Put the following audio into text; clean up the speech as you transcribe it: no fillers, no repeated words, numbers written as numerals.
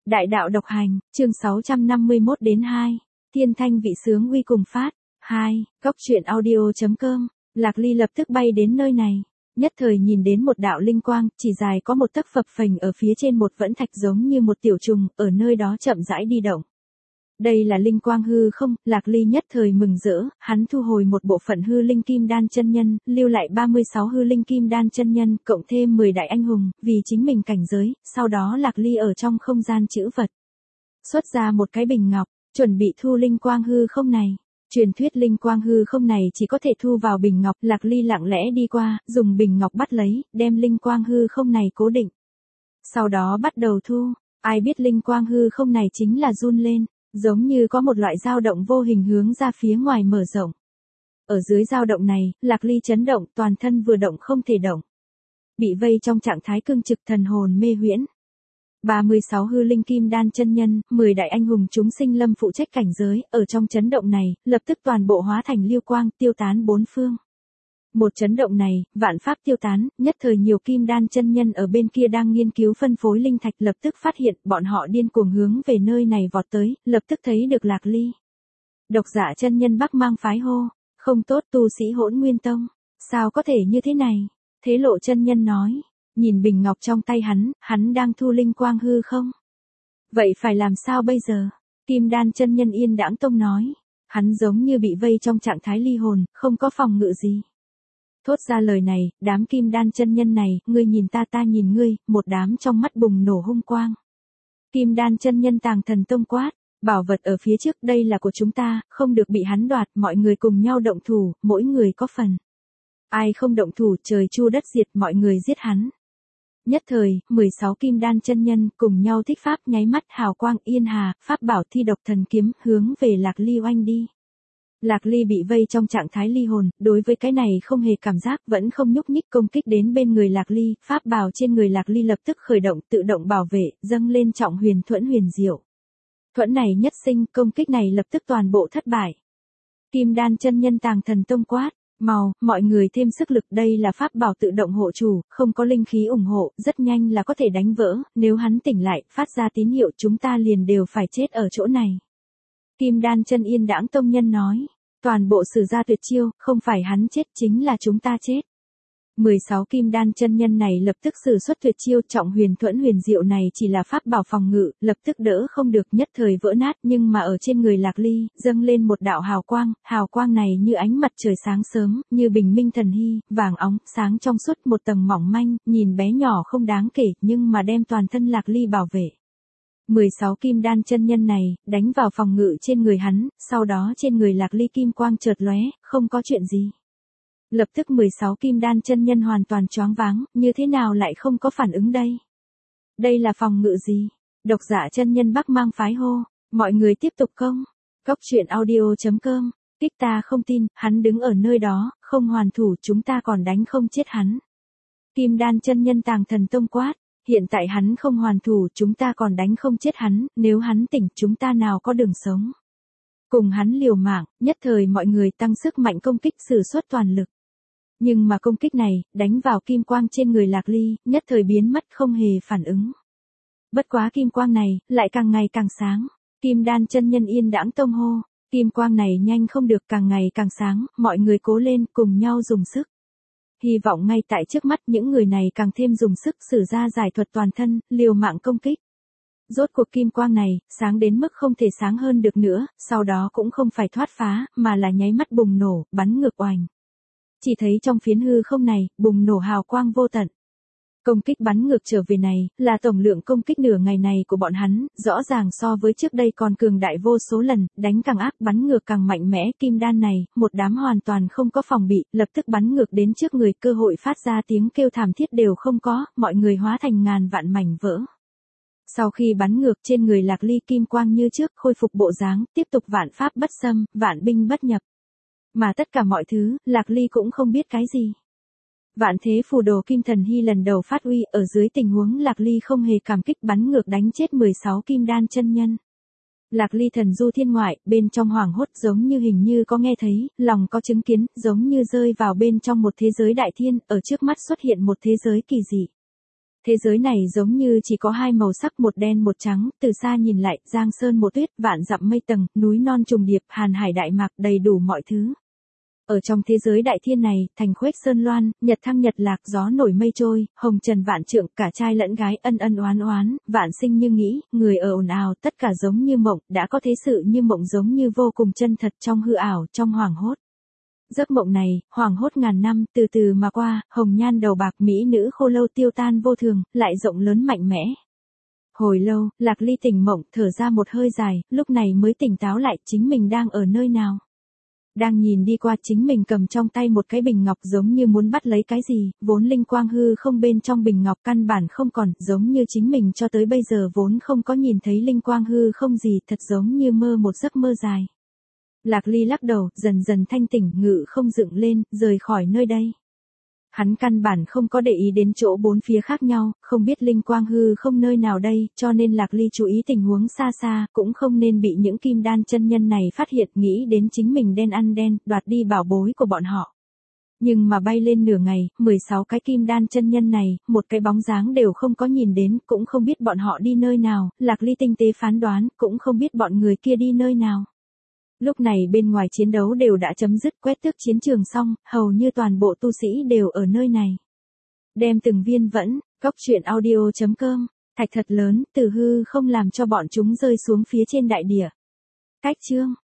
Đại đạo độc hành, chương 651 đến 2. Thiên thanh vị sướng uy cùng phát. 2. Góc truyện audio.com. Lạc Ly lập tức bay đến nơi này. Nhất thời nhìn đến một đạo linh quang, chỉ dài có một tấc phập phềnh ở phía trên một vẫn thạch giống như một tiểu trùng, ở nơi đó chậm rãi đi động. Đây là linh quang hư không, Lạc Ly nhất thời mừng rỡ, hắn thu hồi một bộ phận hư linh kim đan chân nhân, lưu lại 36 hư linh kim đan chân nhân, cộng thêm 10 đại anh hùng, vì chính mình cảnh giới, sau đó Lạc Ly ở trong không gian trữ vật. Xuất ra một cái bình ngọc, chuẩn bị thu linh quang hư không này. Truyền thuyết linh quang hư không này chỉ có thể thu vào bình ngọc, Lạc Ly lặng lẽ đi qua, dùng bình ngọc bắt lấy, đem linh quang hư không này cố định. Sau đó bắt đầu thu, ai biết linh quang hư không này chính là run lên. Giống như có một loại dao động vô hình hướng ra phía ngoài mở rộng. Ở dưới dao động này, Lạc Ly chấn động, toàn thân vừa động không thể động. Bị vây trong trạng thái cương trực, thần hồn mê huyễn. 36 hư linh kim đan chân nhân, 10 đại anh hùng chúng sinh lâm phụ trách cảnh giới, ở trong chấn động này, lập tức toàn bộ hóa thành lưu quang, tiêu tán bốn phương. Một chấn động này, vạn pháp tiêu tán, nhất thời nhiều kim đan chân nhân ở bên kia đang nghiên cứu phân phối linh thạch, lập tức phát hiện, bọn họ điên cuồng hướng về nơi này vọt tới, lập tức thấy được Lạc Ly. Độc giả chân nhân Bắc Mang phái hô, không tốt, tu sĩ Hỗn Nguyên Tông, sao có thể như thế này? Thế Lộ chân nhân nói, nhìn bình ngọc trong tay hắn đang thu linh quang hư không? Vậy phải làm sao bây giờ? Kim đan chân nhân Yên Đãng Tông nói, hắn giống như bị vây trong trạng thái ly hồn, không có phòng ngự gì. Thốt ra lời này, đám kim đan chân nhân này, ngươi nhìn ta nhìn ngươi, một đám trong mắt bùng nổ hung quang. Kim đan chân nhân Tàng Thần Tông quát, bảo vật ở phía trước đây là của chúng ta, không được bị hắn đoạt, mọi người cùng nhau động thủ, mỗi người có phần. Ai không động thủ, trời chu đất diệt, mọi người giết hắn. Nhất thời, 16 kim đan chân nhân cùng nhau thích pháp, nháy mắt hào quang yên hà, pháp bảo thi độc thần kiếm hướng về Lạc Ly oanh đi. Lạc Ly bị vây trong trạng thái ly hồn, đối với cái này không hề cảm giác, vẫn không nhúc nhích, công kích đến bên người Lạc Ly, pháp bào trên người Lạc Ly lập tức khởi động, tự động bảo vệ, dâng lên trọng huyền thuẫn huyền diệu. Thuẫn này nhất sinh, công kích này lập tức toàn bộ thất bại. Kim đan chân nhân Tàng Thần Tông quát, mau, mọi người thêm sức lực, đây là pháp bảo tự động hộ chủ, không có linh khí ủng hộ, rất nhanh là có thể đánh vỡ, nếu hắn tỉnh lại, phát ra tín hiệu chúng ta liền đều phải chết ở chỗ này. Kim đan chân Yên Đãng Tông nhân nói, toàn bộ sử ra tuyệt chiêu, không phải hắn chết chính là chúng ta chết. 16 kim đan chân nhân này lập tức sử xuất tuyệt chiêu, trọng huyền thuẫn huyền diệu này chỉ là pháp bảo phòng ngự, lập tức đỡ không được, nhất thời vỡ nát, nhưng mà ở trên người Lạc Ly, dâng lên một đạo hào quang này như ánh mặt trời sáng sớm, như bình minh thần hy, vàng óng, sáng trong suốt, một tầng mỏng manh, nhìn bé nhỏ không đáng kể, nhưng mà đem toàn thân Lạc Ly bảo vệ. 16 kim đan chân nhân này, đánh vào phòng ngự trên người hắn, sau đó trên người Lạc Ly kim quang chợt lóe, không có chuyện gì. Lập tức 16 kim đan chân nhân hoàn toàn choáng váng, như thế nào lại không có phản ứng đây? Đây là phòng ngự gì? Độc giả chân nhân Bắc Mang phái hô, mọi người tiếp tục công. Góc truyện audio.com, kích ta không tin, hắn đứng ở nơi đó, không hoàn thủ, chúng ta còn đánh không chết hắn. Kim đan chân nhân Tàng Thần Tông quát, hiện tại hắn không hoàn thủ, chúng ta còn đánh không chết hắn, nếu hắn tỉnh chúng ta nào có đường sống. Cùng hắn liều mạng, nhất thời mọi người tăng sức mạnh công kích, sử xuất toàn lực. Nhưng mà công kích này, đánh vào kim quang trên người Lạc Ly, nhất thời biến mất không hề phản ứng. Bất quá kim quang này, lại càng ngày càng sáng. Kim đan chân nhân Yên Đãng Tông hô, kim quang này nhanh không được, càng ngày càng sáng, mọi người cố lên, cùng nhau dùng sức. Hy vọng ngay tại trước mắt những người này càng thêm dùng sức sử ra giải thuật toàn thân, liều mạng công kích. Rốt cuộc kim quang này, sáng đến mức không thể sáng hơn được nữa, sau đó cũng không phải thoát phá, mà là nháy mắt bùng nổ, bắn ngược oành. Chỉ thấy trong phiến hư không này, bùng nổ hào quang vô tận. Công kích bắn ngược trở về này, là tổng lượng công kích nửa ngày này của bọn hắn, rõ ràng so với trước đây còn cường đại vô số lần, đánh càng ác bắn ngược càng mạnh mẽ, kim đan này, một đám hoàn toàn không có phòng bị, lập tức bắn ngược đến trước người, cơ hội phát ra tiếng kêu thảm thiết đều không có, mọi người hóa thành ngàn vạn mảnh vỡ. Sau khi bắn ngược trên người Lạc Ly kim quang như trước, khôi phục bộ dáng, tiếp tục vạn pháp bất xâm, vạn binh bất nhập. Mà tất cả mọi thứ, Lạc Ly cũng không biết cái gì. Vạn thế phù đồ kim thần hy lần đầu phát uy, ở dưới tình huống Lạc Ly không hề cảm kích, bắn ngược đánh chết 16 kim đan chân nhân. Lạc Ly thần du thiên ngoại, bên trong hoảng hốt, giống như hình như có nghe thấy, lòng có chứng kiến, giống như rơi vào bên trong một thế giới đại thiên, ở trước mắt xuất hiện một thế giới kỳ dị. Thế giới này giống như chỉ có hai màu sắc, một đen một trắng, từ xa nhìn lại, giang sơn một tuyết, vạn dặm mây tầng, núi non trùng điệp, hàn hải đại mạc, đầy đủ mọi thứ. Ở trong thế giới đại thiên này, thành khuếch sơn loan, nhật thăng nhật lạc, gió nổi mây trôi, hồng trần vạn trượng, cả trai lẫn gái ân ân oán oán, vạn sinh như nghĩ, người ở ồn ào, tất cả giống như mộng, đã có thế sự như mộng giống như vô cùng chân thật trong hư ảo, trong hoảng hốt. Giấc mộng này, hoảng hốt ngàn năm, từ từ mà qua, hồng nhan đầu bạc mỹ nữ khô lâu tiêu tan vô thường, lại rộng lớn mạnh mẽ. Hồi lâu, Lạc Ly tỉnh mộng, thở ra một hơi dài, lúc này mới tỉnh táo lại, chính mình đang ở nơi nào. Đang nhìn đi qua, chính mình cầm trong tay một cái bình ngọc giống như muốn bắt lấy cái gì, vốn linh quang hư không bên trong bình ngọc căn bản không còn, giống như chính mình cho tới bây giờ vốn không có nhìn thấy linh quang hư không gì, thật giống như mơ một giấc mơ dài. Lạc Ly lắc đầu, dần dần thanh tỉnh, ngự không dựng lên, rời khỏi nơi đây. Hắn căn bản không có để ý đến chỗ bốn phía khác nhau, không biết linh quang hư không nơi nào đây, cho nên Lạc Ly chú ý tình huống xa xa, cũng không nên bị những kim đan chân nhân này phát hiện, nghĩ đến chính mình đen ăn đen, đoạt đi bảo bối của bọn họ. Nhưng mà bay lên nửa ngày, 16 cái kim đan chân nhân này, một cái bóng dáng đều không có nhìn đến, cũng không biết bọn họ đi nơi nào, Lạc Ly tinh tế phán đoán, cũng không biết bọn người kia đi nơi nào. Lúc này bên ngoài chiến đấu đều đã chấm dứt, quét tước chiến trường xong, hầu như toàn bộ tu sĩ đều ở nơi này. Đem từng viên vẫn, góc truyện audio.com, thạch thật lớn, từ hư không làm cho bọn chúng rơi xuống phía trên đại địa. Cách chương